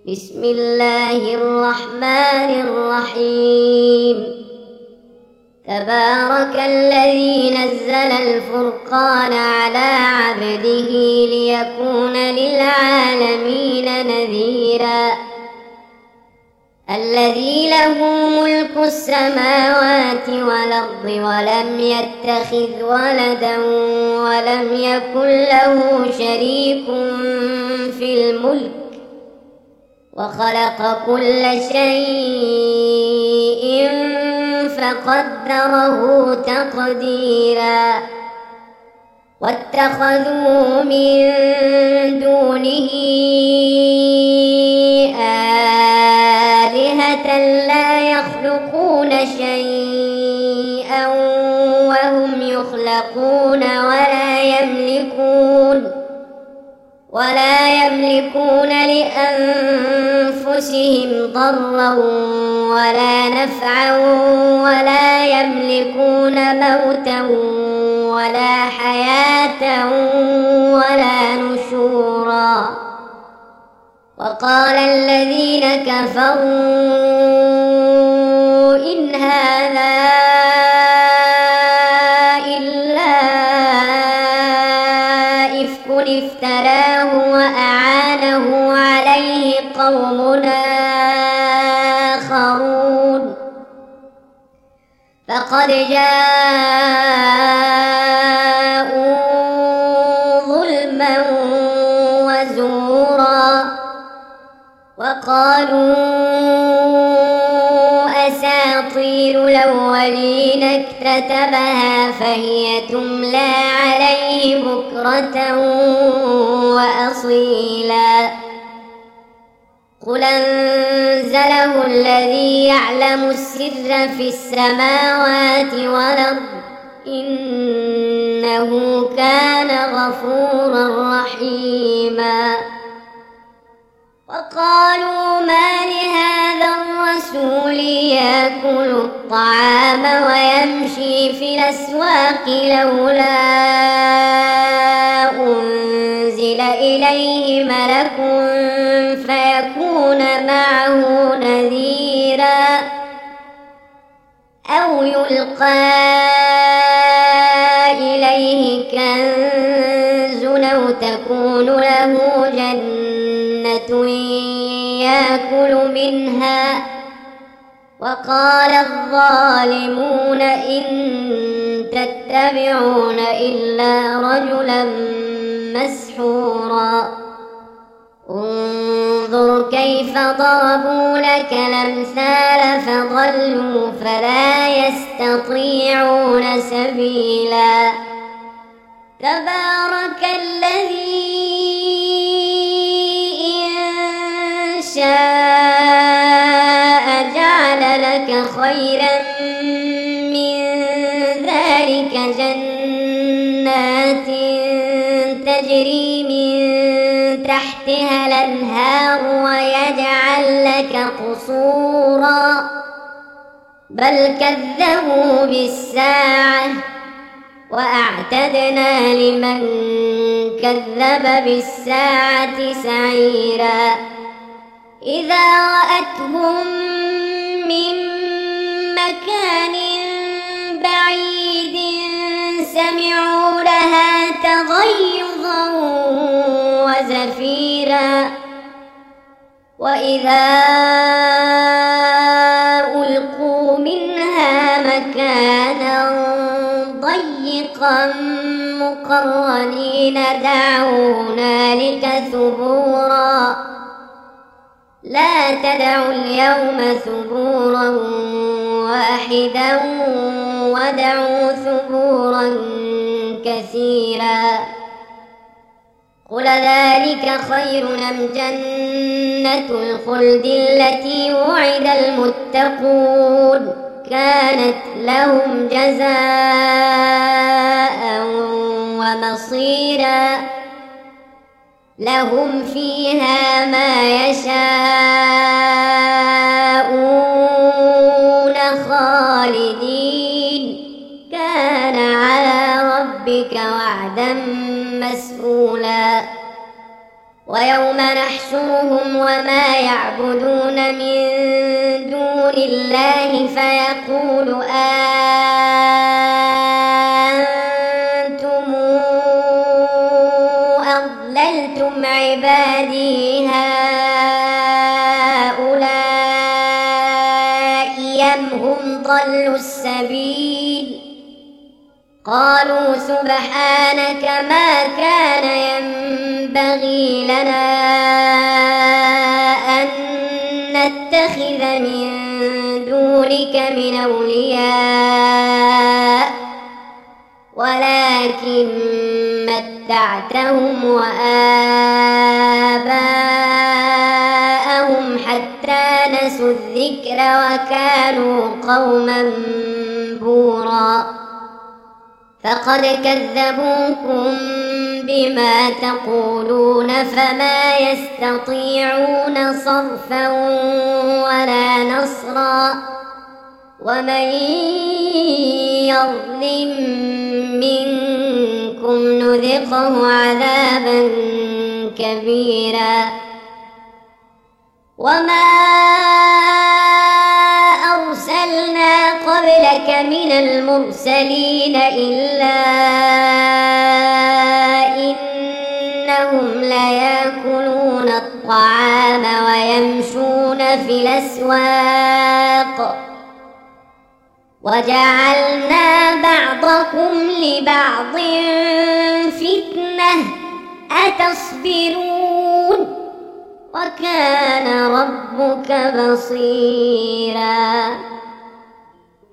بسم الله الرحمن الرحيم. تبارك الذي نزل الفرقان على عبده ليكون للعالمين نذيرا. الذي له ملك السماوات والأرض ولم يتخذ ولدا ولم يكن له شريك في الملك وخلق كل شيء فقدره تقديرا. واتخذوا من دونه آلهة لا يخلقون شيئا وهم يخلقون ولا يملكون لأنفسهم ضرا ولا نفعا ولا يملكون موتا ولا حياة ولا نشورا. وقال الذين كفروا إن هذا إلا إفك افتراه وأعانه عليه قوم آخرون فقد جاءوا ظلما وزورا. وقالوا أساطير الأولين اكتتبها فهي تملى عليه بكرة وأصيلا. قل أنزله الذي يعلم السر في السماوات والأرض إنه كان غفورا رحيما. وقالوا ما لهذا الرسول يأكل الطعام ويمشي في الأسواق لولا أنزل إليه ملك فيكون معه نذيرا أو يلقى إليه كنز أو تكون له جنة يأكل منها. وقال الظالمون إن تتبعون إلا رجلا مسحورا. انظر كيف ضربوا لك الأمثال فضلوا فلا يستطيعون سبيلا. تبارك الذي إن شاء جعل لك خيرا من ذلك جنات تجري من تحتها الأنهار ويجعل لك قصورا بل كذبوا بالساعة وأعتدنا لمن كذب بالساعة سعيرا. إذا رأتهم من مكان بعيد سمعوا لها تغيظا وزفيرا. وإذا ألقوا منها مكانا ضيقا مقرنين دعوا هنالك ثبورا. لا تدعوا اليوم ثبورا واحدا ودعوا ثبورا كثيرا. قل ذلك خير أم جنة الخلد التي وعد المتقون كانت لهم جزاء ومصيرا. لهم فيها ما يشاءون خالدين كان على ربك وعدا مسئولا. ويوم نحشرهم وما يعبدون من دون الله فيقول أنتم أضللتم عبادي هؤلاء أم هم ضلوا السبيل قالوا سبحانك ما كان ينبغي لنا أن نتخذ من دونك من أولياء ولكن متعتهم وآباءهم حتى نسوا الذكر وكانوا قوما بورا فقد كذبوكم بما تقولون فما يستطيعون صرفا ولا نصرا ومن يظلم منكم نذقه عذابا كبيرا وما أرسلنا قبلك من المرسلين إلا إنهم ليأكلون الطعام ويمشون في الأسواق وجعلنا بعضكم لبعض فتنة أتصبرون وكان ربك بصيرا.